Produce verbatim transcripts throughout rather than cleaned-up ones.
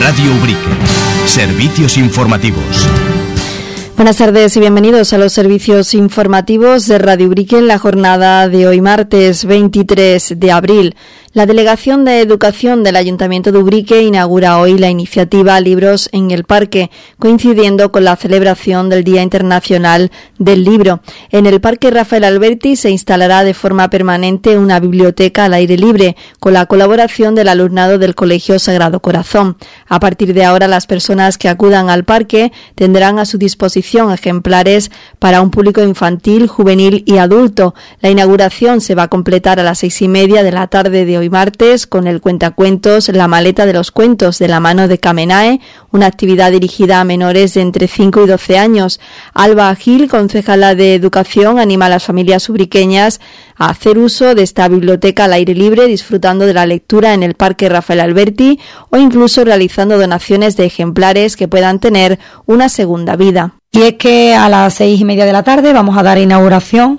Radio Ubrique. Servicios informativos. Buenas tardes y bienvenidos a los servicios informativos de Radio Ubrique en la jornada de hoy, martes veintitrés de abril. La Delegación de Educación del Ayuntamiento de Ubrique inaugura hoy la iniciativa Libros en el Parque, coincidiendo con la celebración del Día Internacional del Libro. En el Parque Rafael Alberti se instalará de forma permanente una biblioteca al aire libre, con la colaboración del alumnado del Colegio Sagrado Corazón. A partir de ahora, las personas que acudan al parque tendrán a su disposición ejemplares para un público infantil, juvenil y adulto. La inauguración se va a completar a las seis y media de la tarde de hoy martes con el cuentacuentos La Maleta de los Cuentos de la mano de Camenae, una actividad dirigida a menores de entre cinco y doce años. Alba Gil, concejala de Educación, anima a las familias ubriqueñas a hacer uso de esta biblioteca al aire libre, disfrutando de la lectura en el Parque Rafael Alberti o incluso realizando donaciones de ejemplares que puedan tener una segunda vida. Y es que a las seis y media de la tarde vamos a dar inauguración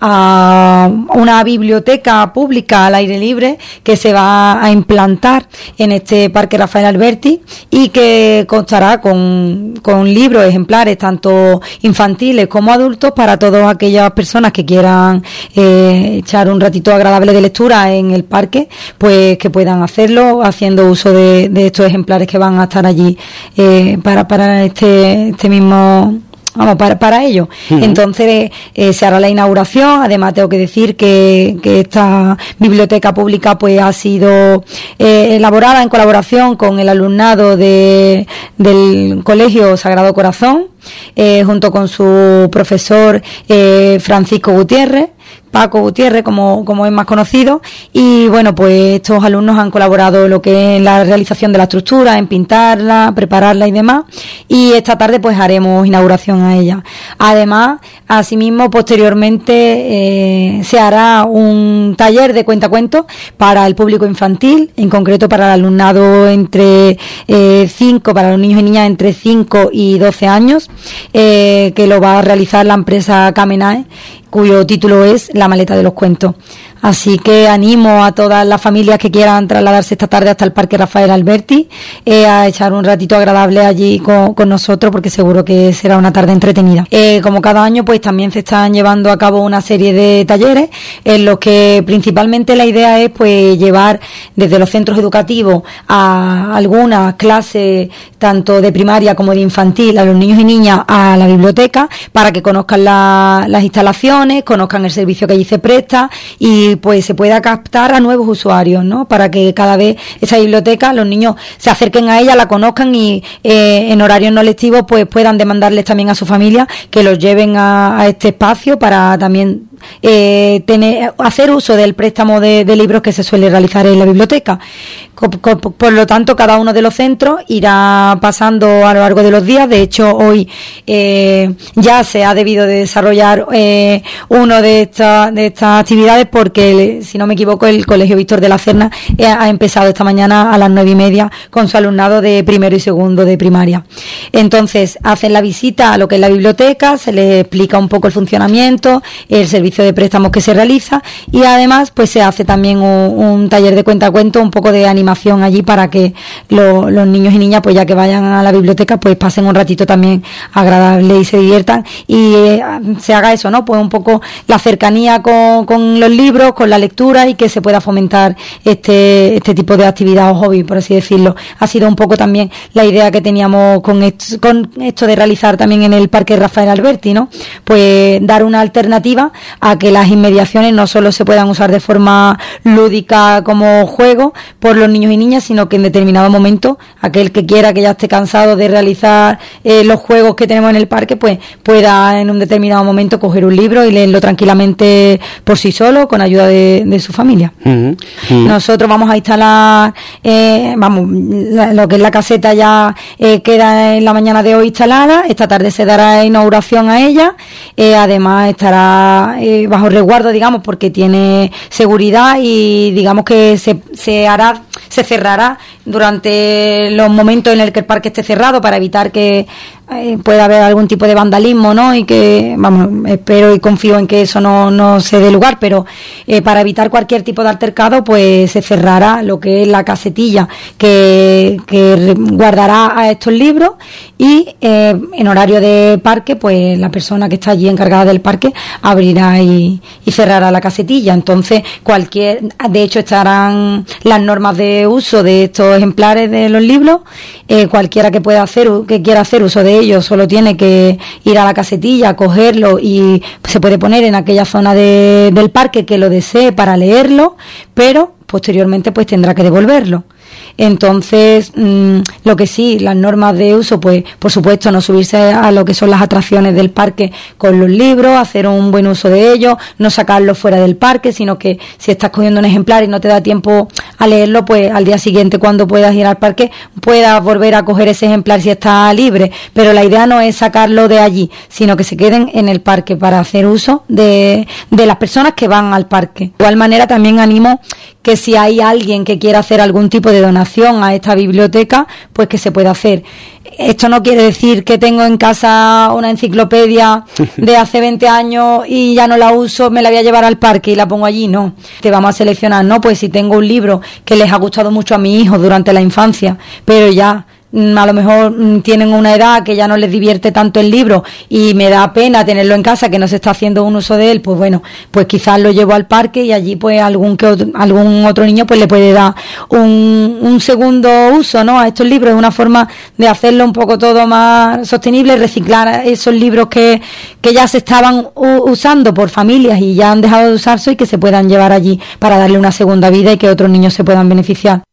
a una biblioteca pública al aire libre que se va a implantar en este Parque Rafael Alberti y que constará con, con libros, ejemplares, tanto infantiles como adultos, para todas aquellas personas que quieran eh, echar un ratito agradable de lectura en el parque, pues que puedan hacerlo haciendo uso de, de estos ejemplares que van a estar allí eh, para, para este, este mismo... Vamos, para, para ello. Uh-huh. Entonces, eh, se hará la inauguración. Además, tengo que decir que, que esta biblioteca pública pues ha sido eh, elaborada en colaboración con el alumnado de, del Colegio Sagrado Corazón, eh, junto con su profesor eh, Francisco Gutiérrez, Paco Gutiérrez, como, como es más conocido, y bueno, pues estos alumnos han colaborado en lo que es la realización de la estructura, en pintarla, prepararla y demás, y esta tarde pues haremos inauguración a ella. Además, asimismo, posteriormente eh, se hará un taller de cuentacuentos para el público infantil, en concreto para el alumnado entre eh, cinco, para los niños y niñas entre cinco y doce años, eh, que lo va a realizar la empresa Camenae, cuyo título es La Maleta de los Cuentos. Así que animo a todas las familias que quieran trasladarse esta tarde hasta el Parque Rafael Alberti eh, a echar un ratito agradable allí con, con nosotros, porque seguro que será una tarde entretenida. Eh, como cada año, pues también se están llevando a cabo una serie de talleres en los que principalmente la idea es pues llevar desde los centros educativos a algunas clases tanto de primaria como de infantil a los niños y niñas a la biblioteca para que conozcan la, las instalaciones, conozcan el servicio que allí se presta y pues se pueda captar a nuevos usuarios, ¿no? Para que cada vez esa biblioteca, los niños se acerquen a ella, la conozcan y eh, en horarios no lectivos pues puedan demandarles también a su familia que los lleven a, a este espacio para también eh, tener hacer uso del préstamo de, de libros que se suele realizar en la biblioteca. Por lo tanto, cada uno de los centros irá pasando a lo largo de los días. De hecho, hoy eh, ya se ha debido de desarrollar eh, uno de estas de estas actividades porque, si no me equivoco, el Colegio Víctor de la Serna eh, ha empezado esta mañana a las nueve y media con su alumnado de primero y segundo de primaria. Entonces, hacen la visita a lo que es la biblioteca, se les explica un poco el funcionamiento, el servicio de préstamos que se realiza y además pues se hace también un, un taller de cuentacuentos, un poco de animación allí para que lo, los niños y niñas pues ya que vayan a la biblioteca pues pasen un ratito también agradable y se diviertan y eh, se haga eso, ¿no? Pues un poco la cercanía con, con los libros, con la lectura y que se pueda fomentar este este tipo de actividad o hobby, por así decirlo. Ha sido un poco también la idea que teníamos con esto, con esto de realizar también en el Parque Rafael Alberti, ¿no? Pues dar una alternativa a que las inmediaciones no solo se puedan usar de forma lúdica como juego por los niños y niñas, sino que en determinado momento aquel que quiera, que ya esté cansado de realizar eh, los juegos que tenemos en el parque, pues pueda en un determinado momento coger un libro y leerlo tranquilamente por sí solo, con ayuda de, de su familia. Uh-huh. Uh-huh. Nosotros vamos a instalar, eh, vamos, la, lo que es la caseta ya eh, queda en la mañana de hoy instalada, esta tarde se dará inauguración a ella, eh, además estará eh, bajo resguardo, digamos, porque tiene seguridad y digamos que se, se hará se cerrará durante los momentos en el que el parque esté cerrado para evitar que eh, puede haber algún tipo de vandalismo, ¿no? Y que, vamos, espero y confío en que eso no, no se dé lugar, pero eh, para evitar cualquier tipo de altercado, pues se cerrará lo que es la casetilla que, que guardará a estos libros y eh, en horario de parque, pues la persona que está allí encargada del parque abrirá y, y cerrará la casetilla. Entonces, cualquier, de hecho, estarán las normas de uso de estos ejemplares de los libros. Eh, cualquiera que pueda hacer, que quiera hacer uso de ellos, solo tiene que ir a la casetilla, cogerlo y se puede poner en aquella zona de, del parque que lo desee para leerlo, pero posteriormente pues tendrá que devolverlo. Entonces, mmm, lo que sí, las normas de uso, pues por supuesto no subirse a lo que son las atracciones del parque con los libros, hacer un buen uso de ellos, no sacarlos fuera del parque, sino que si estás cogiendo un ejemplar y no te da tiempo a leerlo, pues al día siguiente cuando puedas ir al parque puedas volver a coger ese ejemplar si está libre, pero la idea no es sacarlo de allí, sino que se queden en el parque para hacer uso de, de las personas que van al parque. De igual manera también animo que si hay alguien que quiera hacer algún tipo de donación a esta biblioteca, pues que se pueda hacer. Esto no quiere decir que tengo en casa una enciclopedia de hace veinte años y ya no la uso, me la voy a llevar al parque y la pongo allí, no. Te vamos a seleccionar, ¿no? Pues si tengo un libro que les ha gustado mucho a mi hijo durante la infancia, pero ya a lo mejor tienen una edad que ya no les divierte tanto el libro y me da pena tenerlo en casa que no se está haciendo un uso de él, pues bueno, pues quizás lo llevo al parque y allí pues algún que otro, algún otro niño pues le puede dar un, un segundo uso, ¿no? A estos libros. Es una forma de hacerlo un poco todo más sostenible, reciclar esos libros que, que ya se estaban u- usando por familias y ya han dejado de usarse y que se puedan llevar allí para darle una segunda vida y que otros niños se puedan beneficiar.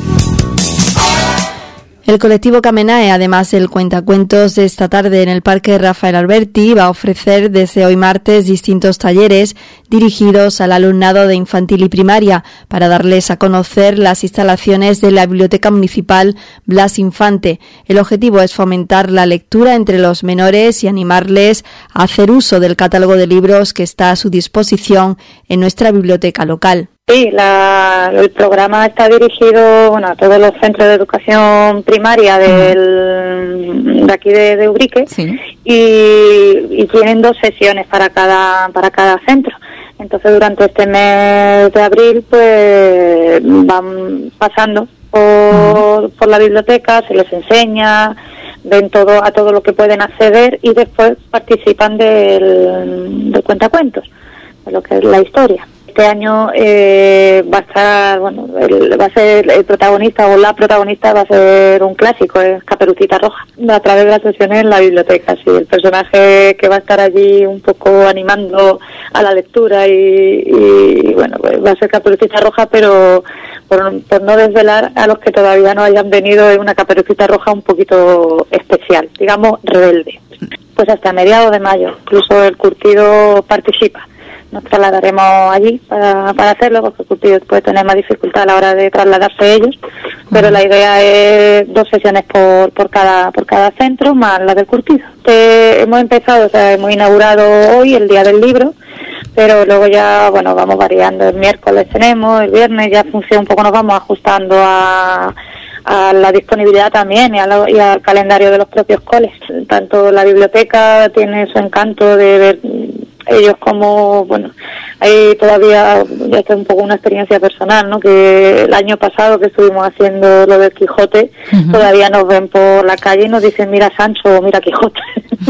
El colectivo Camenae, además del cuentacuentos de esta tarde en el Parque Rafael Alberti, va a ofrecer desde hoy martes distintos talleres dirigidos al alumnado de infantil y primaria para darles a conocer las instalaciones de la Biblioteca Municipal Blas Infante. El objetivo es fomentar la lectura entre los menores y animarles a hacer uso del catálogo de libros que está a su disposición en nuestra biblioteca local. Sí, la, el programa está dirigido, bueno, a todos los centros de educación primaria del, de aquí de, de Ubrique, sí. y, y tienen dos sesiones para cada para cada centro. Entonces, durante este mes de abril, pues van pasando por, por la biblioteca, se les enseña, ven todo a todo lo que pueden acceder y después participan del, del cuentacuentos, de lo que es la historia. Este año eh, va a estar, bueno, el, va a ser el protagonista o la protagonista va a ser un clásico, es Caperucita Roja, a través de las sesiones en la biblioteca. Sí, el personaje que va a estar allí un poco animando a la lectura y, y bueno, pues va a ser Caperucita Roja, pero por, por no desvelar a los que todavía no hayan venido, es una Caperucita Roja un poquito especial, digamos rebelde. Pues hasta mediados de mayo, incluso el curtido participa. Nos trasladaremos allí para, para hacerlo, porque el curtido puede tener más dificultad a la hora de trasladarse ellos, pero la idea es dos sesiones por, por cada por cada centro, más la del curtido. Este, hemos empezado, o sea, hemos inaugurado hoy, el día del libro, pero luego ya, bueno, vamos variando. El miércoles tenemos, el viernes ya funciona un poco, nos vamos ajustando a... a la disponibilidad también y, a la, y al calendario de los propios coles. Tanto la biblioteca tiene su encanto de ver ellos como, bueno, hay todavía, ya está un poco una experiencia personal, ¿no? Que el año pasado que estuvimos haciendo lo del Quijote, uh-huh. todavía nos ven por la calle y nos dicen, mira Sancho o mira Quijote.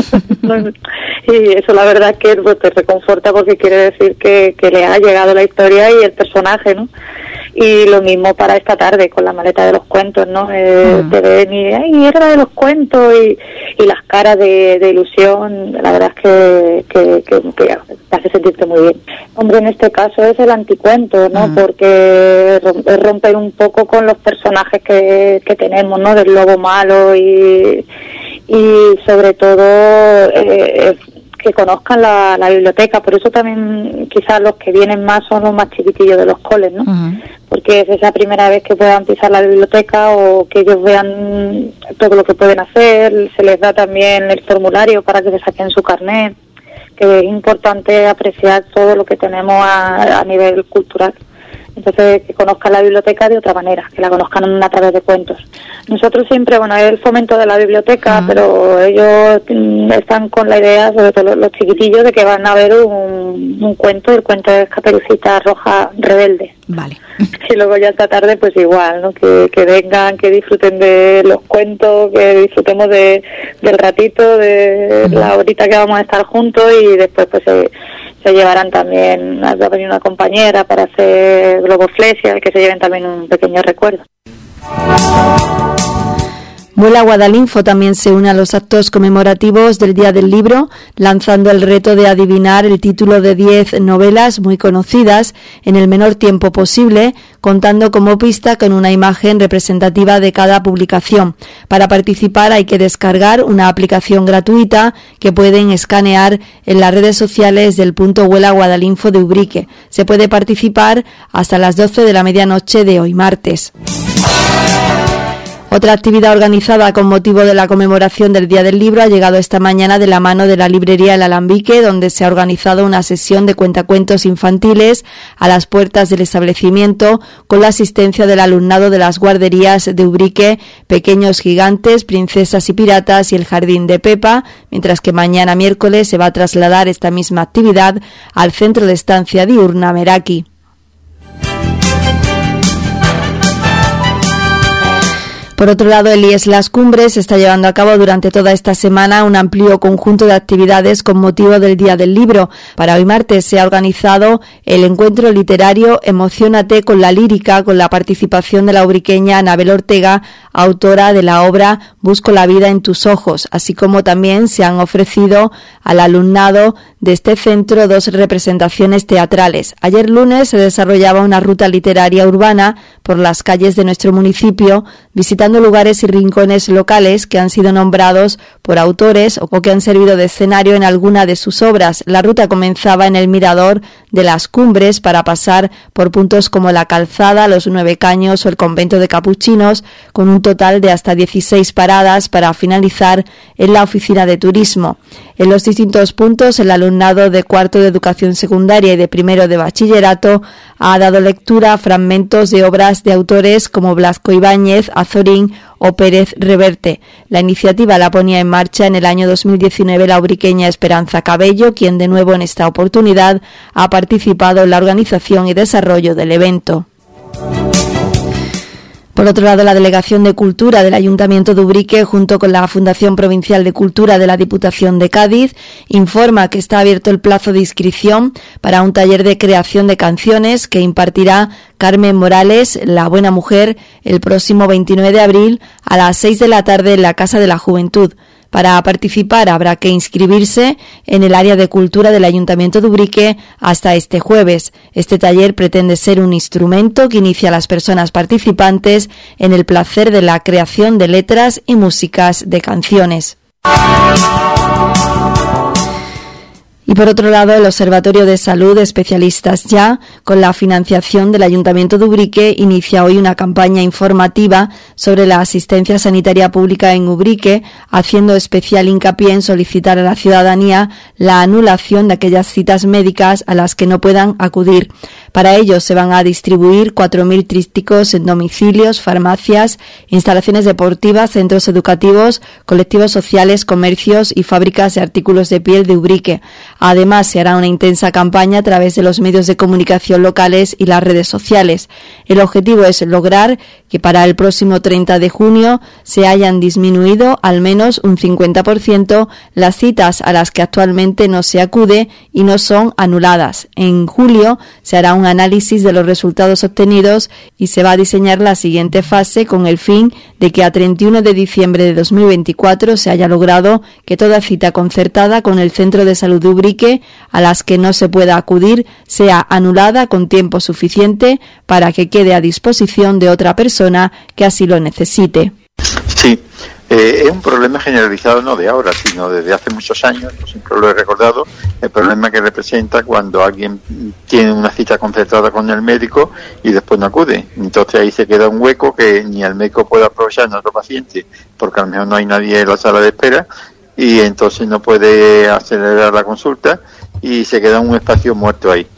Y eso la verdad es que pues, te reconforta porque quiere decir que, que le ha llegado la historia y el personaje, ¿no? Y lo mismo para esta tarde con la maleta de los cuentos, ¿no? Eh, mm. Te ven y, ay, era de los cuentos y, y las caras de, de ilusión, la verdad es que, que, que, que te hace sentirte muy bien. Hombre, en este caso es el anticuento, ¿no? Mm. Porque es romper un poco con los personajes que, que tenemos, ¿no? Del lobo malo y, y sobre todo... Eh, que conozcan la, la biblioteca, por eso también quizás los que vienen más son los más chiquitillos de los coles, ¿no? Uh-huh. Porque es esa primera vez que puedan pisar la biblioteca o que ellos vean todo lo que pueden hacer, se les da también el formulario para que se saquen su carnet, que es importante apreciar todo lo que tenemos a, a nivel cultural Entonces, que conozcan la biblioteca de otra manera, que la conozcan a través de cuentos. Nosotros siempre, bueno, es el fomento de la biblioteca, uh-huh. pero ellos mm, están con la idea, sobre todo los, los chiquitillos, de que van a ver un, un cuento, el cuento es Caperucita Roja Rebelde. Vale. Y luego ya esta tarde, pues igual, ¿no? Que, que vengan, que disfruten de los cuentos, que disfrutemos de, del ratito, de uh-huh. la horita que vamos a estar juntos, y después pues se, se llevarán también, va a venir una compañera para hacer globoflexia, que se lleven también un pequeño recuerdo. Vuela Guadalinfo también se une a los actos conmemorativos del Día del Libro, lanzando el reto de adivinar el título de diez novelas muy conocidas en el menor tiempo posible, contando como pista con una imagen representativa de cada publicación. Para participar hay que descargar una aplicación gratuita que pueden escanear en las redes sociales del punto Vuela Guadalinfo de Ubrique. Se puede participar hasta las doce de la medianoche de hoy martes. Otra actividad organizada con motivo de la conmemoración del Día del Libro ha llegado esta mañana de la mano de la librería El Alambique, donde se ha organizado una sesión de cuentacuentos infantiles a las puertas del establecimiento con la asistencia del alumnado de las guarderías de Ubrique, Pequeños Gigantes, Princesas y Piratas y el Jardín de Pepa, mientras que mañana miércoles se va a trasladar esta misma actividad al centro de estancia diurna Meraki. Por otro lado, el I E S Las Cumbres está llevando a cabo durante toda esta semana un amplio conjunto de actividades con motivo del Día del Libro. Para hoy martes se ha organizado el encuentro literario Emociónate con la lírica, con la participación de la ubriqueña Anabel Ortega, autora de la obra Busco la vida en tus ojos, así como también se han ofrecido al alumnado de este centro dos representaciones teatrales. Ayer lunes se desarrollaba una ruta literaria urbana por las calles de nuestro municipio, visitando lugares y rincones locales que han sido nombrados por autores o que han servido de escenario en alguna de sus obras. La ruta comenzaba en el Mirador de las Cumbres para pasar por puntos como La Calzada, Los Nueve Caños o el Convento de Capuchinos, con un total de hasta dieciséis paradas para finalizar en la oficina de turismo. En los distintos puntos, el alumnado de cuarto de educación secundaria y de primero de bachillerato ha dado lectura a fragmentos de obras de autores como Blasco Ibáñez, Azorín o Pérez Reverte. La iniciativa la ponía en marcha en el año dos mil diecinueve la ubriqueña Esperanza Cabello, quien de nuevo en esta oportunidad ha participado en la organización y desarrollo del evento. Por otro lado, la Delegación de Cultura del Ayuntamiento de Ubrique, junto con la Fundación Provincial de Cultura de la Diputación de Cádiz, informa que está abierto el plazo de inscripción para un taller de creación de canciones que impartirá Carmen Morales, la Buena Mujer, el próximo veintinueve de abril a las seis de la tarde en la Casa de la Juventud. Para participar habrá que inscribirse en el área de cultura del Ayuntamiento de Ubrique hasta este jueves. Este taller pretende ser un instrumento que inicia a las personas participantes en el placer de la creación de letras y músicas de canciones. Y por otro lado, el Observatorio de Salud Especialistas Ya, con la financiación del Ayuntamiento de Ubrique, inicia hoy una campaña informativa sobre la asistencia sanitaria pública en Ubrique, haciendo especial hincapié en solicitar a la ciudadanía la anulación de aquellas citas médicas a las que no puedan acudir. Para ello se van a distribuir cuatro mil trípticos en domicilios, farmacias, instalaciones deportivas, centros educativos, colectivos sociales, comercios y fábricas de artículos de piel de Ubrique. Además, se hará una intensa campaña a través de los medios de comunicación locales y las redes sociales. El objetivo es lograr que para el próximo treinta de junio se hayan disminuido al menos un cincuenta por ciento las citas a las que actualmente no se acude y no son anuladas. En julio se hará un análisis de los resultados obtenidos y se va a diseñar la siguiente fase con el fin de que a treinta y uno de diciembre de dos mil veinticuatro se haya logrado que toda cita concertada con el Centro de Salud de Ubrique a las que no se pueda acudir sea anulada con tiempo suficiente para que quede a disposición de otra persona que así lo necesite. Sí, eh, es un problema generalizado no de ahora, sino desde hace muchos años, yo siempre lo he recordado, el problema que representa cuando alguien tiene una cita concertada con el médico y después no acude. Entonces ahí se queda un hueco que ni el médico puede aprovechar en otro paciente, porque a lo mejor no hay nadie en la sala de espera, y entonces no puede acelerar la consulta y se queda un espacio muerto ahí.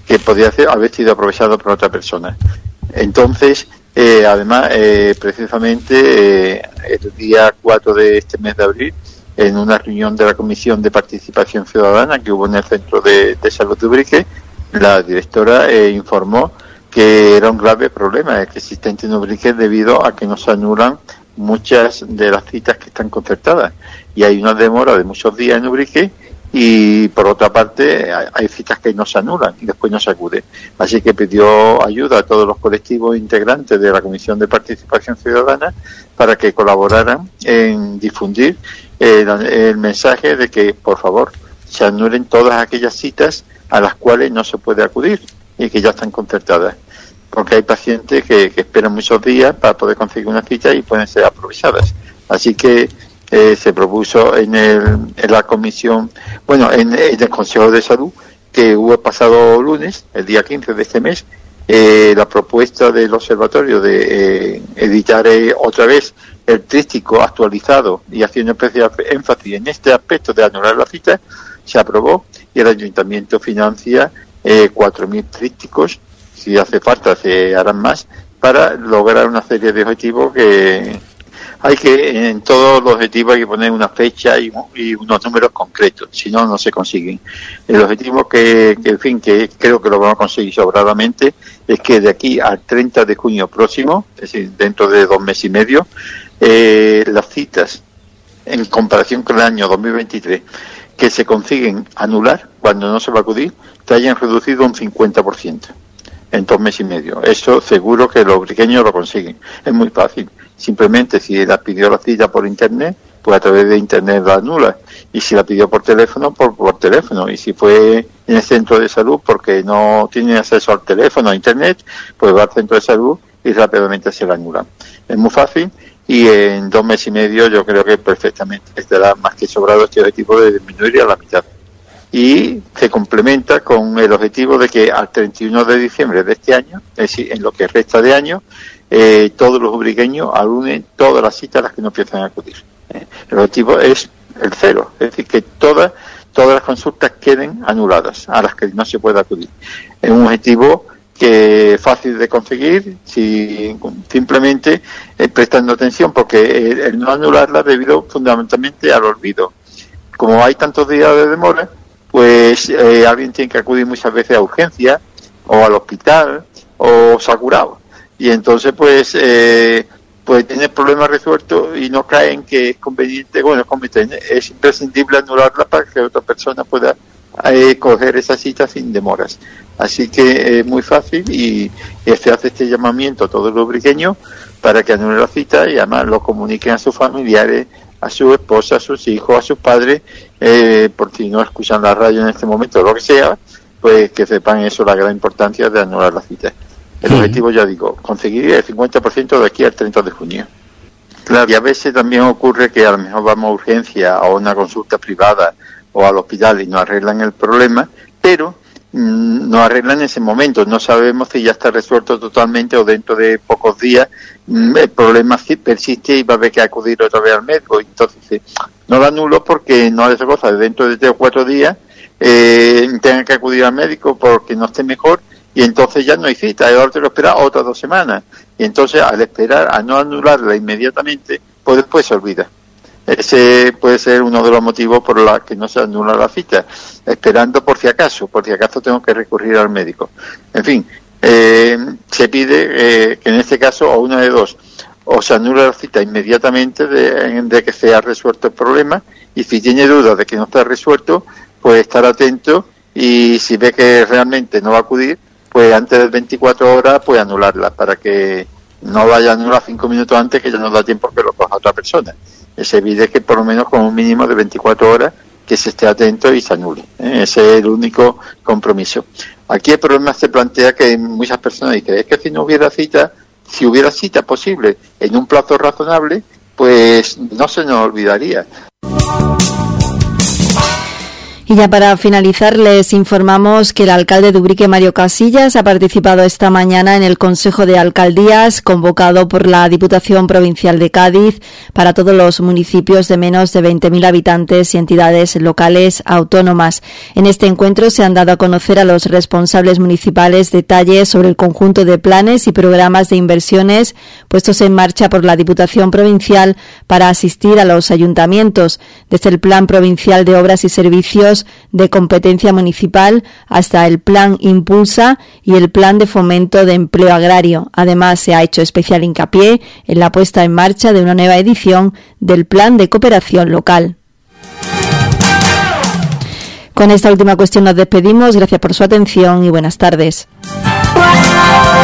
que podía haber sido aprovechado por otra persona. Entonces, eh, además, eh, precisamente eh, el día cuatro de este mes de abril, en una reunión de la Comisión de Participación Ciudadana que hubo en el Centro de, de Salud de Ubrique, la directora eh, informó que era un grave problema existente en Ubrique debido a que no se anulan muchas de las citas que están concertadas. Y hay una demora de muchos días en Ubrique y, por otra parte, hay citas que no se anulan y después no se acude. Así que pidió ayuda a todos los colectivos integrantes de la Comisión de Participación Ciudadana para que colaboraran en difundir el, el mensaje de que, por favor, se anulen todas aquellas citas a las cuales no se puede acudir y que ya están concertadas, porque hay pacientes que, que esperan muchos días para poder conseguir una cita y pueden ser aprovechadas. Así que eh, se propuso en, el, en la comisión, bueno, en, en el Consejo de Salud, que hubo el pasado lunes, el día quince de este mes, eh, la propuesta del observatorio de eh, editar eh, otra vez el tríptico actualizado y haciendo especial énfasis en este aspecto de anular la cita, se aprobó y el ayuntamiento financia eh, cuatro mil trípticos. Si hace falta se harán más para lograr una serie de objetivos que hay que, en todos los objetivos hay que poner una fecha y, y unos números concretos, si no, no se consiguen. El objetivo que, que, en fin, que creo que lo vamos a conseguir sobradamente es que de aquí al treinta de junio próximo, es decir, dentro de dos meses y medio, eh, las citas en comparación con el año dos mil veintitrés que se consiguen anular cuando no se va a acudir, se hayan reducido un cincuenta por ciento. En dos meses y medio. Eso seguro que los ubriqueños lo consiguen. Es muy fácil. Simplemente si la pidió la cita por internet, pues a través de internet la anula. Y si la pidió por teléfono, por, por teléfono. Y si fue en el centro de salud porque no tiene acceso al teléfono, a internet, pues va al centro de salud y rápidamente se la anula. Es muy fácil y en dos meses y medio yo creo que perfectamente estará más que sobrado este objetivo de disminuir a la mitad. Y se complementa con el objetivo de que al treinta y uno de diciembre de este año, es decir, en lo que resta de año, eh, todos los ubriqueños anulen todas las citas a las que no empiezan a acudir. Eh, el objetivo es el cero, es decir, que todas todas las consultas queden anuladas a las que no se puede acudir. Es un objetivo que es fácil de conseguir si simplemente eh, prestando atención, porque el, el no anularla debido fundamentalmente al olvido. Como hay tantos días de demora, pues eh, alguien tiene que acudir muchas veces a urgencia o al hospital o se ha curado y entonces pues eh, pues tiene problemas resueltos y no cae en que es conveniente, bueno, es conveniente, es imprescindible anularla para que otra persona pueda eh, coger esa cita sin demoras. Así que es muy fácil y, y se hace este llamamiento a todos los ubriqueños para que anulen la cita y además lo comuniquen a sus familiares, a su esposa, a sus hijos, a sus padres, eh, por si no escuchan la radio en este momento o lo que sea, pues que sepan eso, la gran importancia de anular la cita. El sí. objetivo, ya digo, conseguir el cincuenta por ciento de aquí al treinta de junio. Claro, y a veces también ocurre que a lo mejor vamos a urgencia o a una consulta privada o al hospital y nos arreglan el problema, pero mmm, nos arreglan en ese momento. No sabemos si ya está resuelto totalmente o dentro de pocos días mmm, el problema sí persiste y va a haber que acudir otra vez al médico. Entonces, no lo anulo porque no es cosa de dentro de tres o cuatro días eh, tengan que acudir al médico porque no esté mejor y entonces ya no hay cita, y ahora te lo espera otras dos semanas. Y entonces al esperar a no anularla inmediatamente, pues después se olvida. Ese puede ser uno de los motivos por los que no se anula la cita, esperando por si acaso, por si acaso tengo que recurrir al médico. En fin, eh, se pide eh, que en este caso, o una de dos, o se anula la cita inmediatamente de, de que sea resuelto el problema, y si tiene dudas de que no está resuelto, pues estar atento, y si ve que realmente no va a acudir, pues antes de veinticuatro horas, pues anularla, para que no vaya a anular cinco minutos antes, que ya no da tiempo que lo coja otra persona. Se pide que por lo menos con un mínimo de veinticuatro horas que se esté atento y se anule. ¿eh? Ese es el único compromiso. Aquí el problema se plantea que muchas personas dicen, es que si no hubiera cita, si hubiera cita posible en un plazo razonable, pues no se nos olvidaría. Y ya para finalizar, les informamos que el alcalde de Ubrique, Mario Casillas, ha participado esta mañana en el Consejo de Alcaldías convocado por la Diputación Provincial de Cádiz para todos los municipios de menos de veinte mil habitantes y entidades locales autónomas. En este encuentro se han dado a conocer a los responsables municipales detalles sobre el conjunto de planes y programas de inversiones puestos en marcha por la Diputación Provincial para asistir a los ayuntamientos, desde el Plan Provincial de Obras y Servicios de competencia municipal hasta el Plan Impulsa y el Plan de Fomento de Empleo Agrario. Además, se ha hecho especial hincapié en la puesta en marcha de una nueva edición del Plan de Cooperación Local. Con esta última cuestión nos despedimos. Gracias por su atención y buenas tardes.